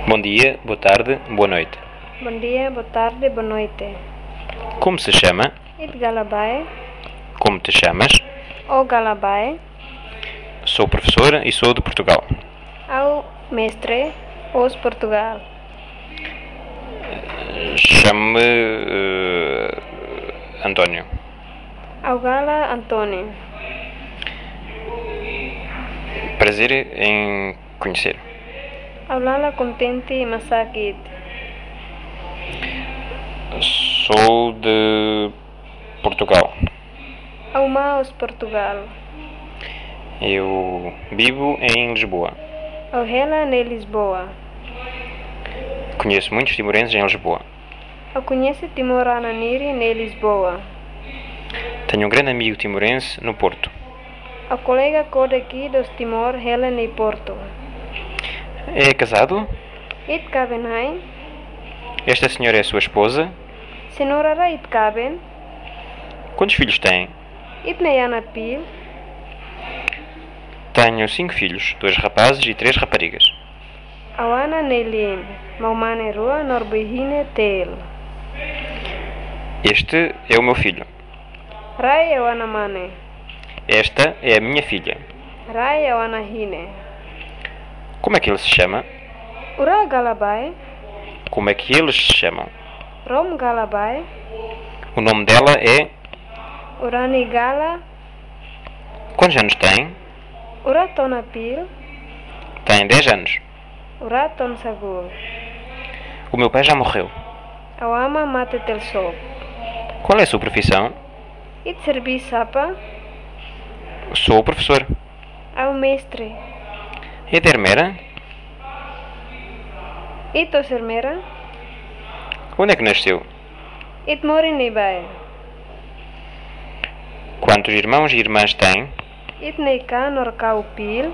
Bom dia, boa tarde, boa noite. Bom dia, boa tarde, boa noite. Como se chama? It Galabai, Como te chamas? o Galabai, Sou professor e sou de Portugal. ao mestre, os Portugal. Chamo-me António. Ao Gala Antônio, Prazer em conhecer. ao Lala Contente Masakit, Sou de Portugal. ao Maus Portugal, Eu vivo em Lisboa. ao Hela ne Lisboa, Conheço muitos timorenses em Lisboa. ao conhece Timorana Niri ne Lisboa, Tenho um grande amigo timorense no Porto. ao colega code aqui dos Timor Hela ne Porto. É casado? It Cabenhain, Esta senhora é sua esposa? Senhora It Caben, Quantos filhos tem? It Neyana Pil, Tenho 5 filhos, 2 rapazes e 3 raparigas. Awana Nelin, Maumane Rua Norbihine Tel, Este é o meu filho. Rai Awana Mane, Esta é a minha filha. Rai Awana Hine, Como é que ele se chama? Ura Galabai, Como é que eles se chamam? Rom Galabai, O nome dela é... Urani Gala, Quantos anos tem? Ura Tonapil, Tem 10 anos. Ura Ton Sagur, O meu pai já morreu. Awama Mate Tel Sop, Qual é a sua profissão? It Serbi Sapa, Sou professor. Ao Mestre, É de Ermera? It Osermera, Onde é que nasceu? It Mori Nebai, Quantos irmãos e irmãs tem? It Neika Norkau Pil,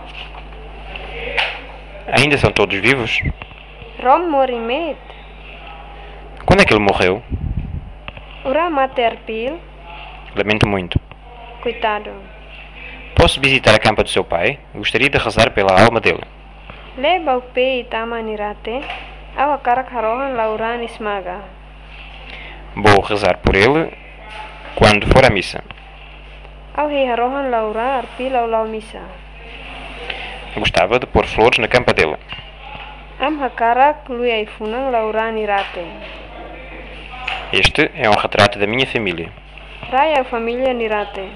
Ainda são todos vivos? Rom Mori Met, Quando é que ele morreu? Ura Mater Pil, Lamento muito. Coitado, Posso visitar a campa do seu pai? Gostaria de rezar pela alma dele. Le Baupe Itama Nirate, Awa Karak Harohan Lauran Ismaga, Vou rezar por ele quando for à missa. Au He Harohan Laura Arpil Au Lau Misa, Gostava de pôr flores na campa dele. Am Hakarak Lui Aifunang Lauran Irate, Este é um retrato da minha família. Raya Família Nirate,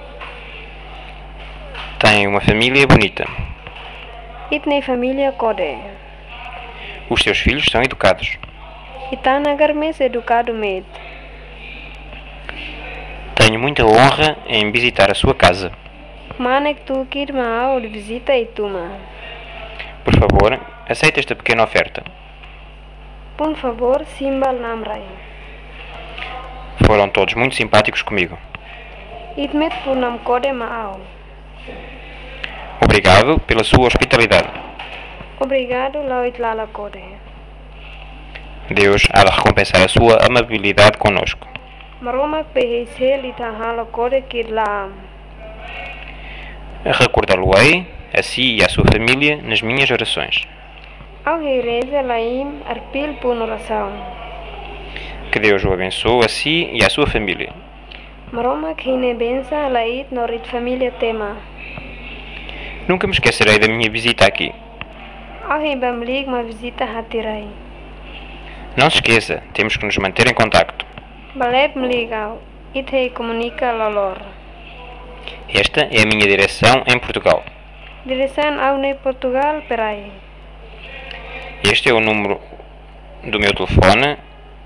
Tem uma família bonita. Itnei Família Kode, Os seus filhos são educados. Itanagar Mes Educado Med, Tenho muita honra em visitar a sua casa. Manek Tu Kirma de Visita Ituma, Por favor, aceite esta pequena oferta. Por favor, Simbal Namrai, Foram todos muito simpáticos comigo. Itmet Punam Kode Maau, Obrigado pela sua hospitalidade. Obrigado Lau Itlala Kode, Deus há de recompensar a sua amabilidade conosco. Maromak Peheisel Itahala Kode Kirlaam, Recordá-lo-ei, a si e à sua família, nas minhas orações. Au Heireze Laim Arpil Punoração, Que Deus o abençoe a si e à sua família. Maromak Hine Bensa Lait Norit Família Tema, Nunca me esquecerei da minha visita aqui. Au Hebamlig uma visita Hatirai, Não se esqueça, temos que nos manter em contacto. Baleb Mligau, Ithei Comunica Lalor, Esta é a minha direção em Portugal. Direção Au Ne Portugal Perai, Este é o número do meu telefone,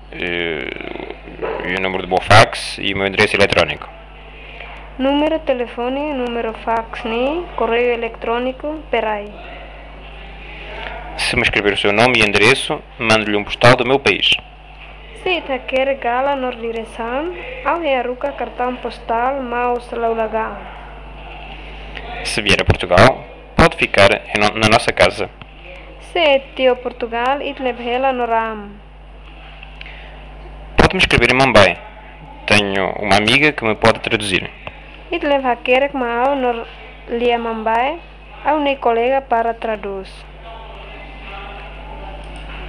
e o número do meu fax e o meu endereço eletrónico. Número telefone, número fax ni, correio eletrônico Perai. Se me escrever o seu nome e endereço, mando-lhe um postal do meu país. Se itaquer gala nor direção, Au Hearuca cartão postal Maus Laulaga. Se vier a Portugal, pode ficar na nossa casa. Se tio Portugal, Itlebhela Noram. Pode-me escrever em Mumbai. Tenho uma amiga que me pode traduzir. Itlev Hakerek Mau Nor Lia Mumbai, Au Ne colega para traduz.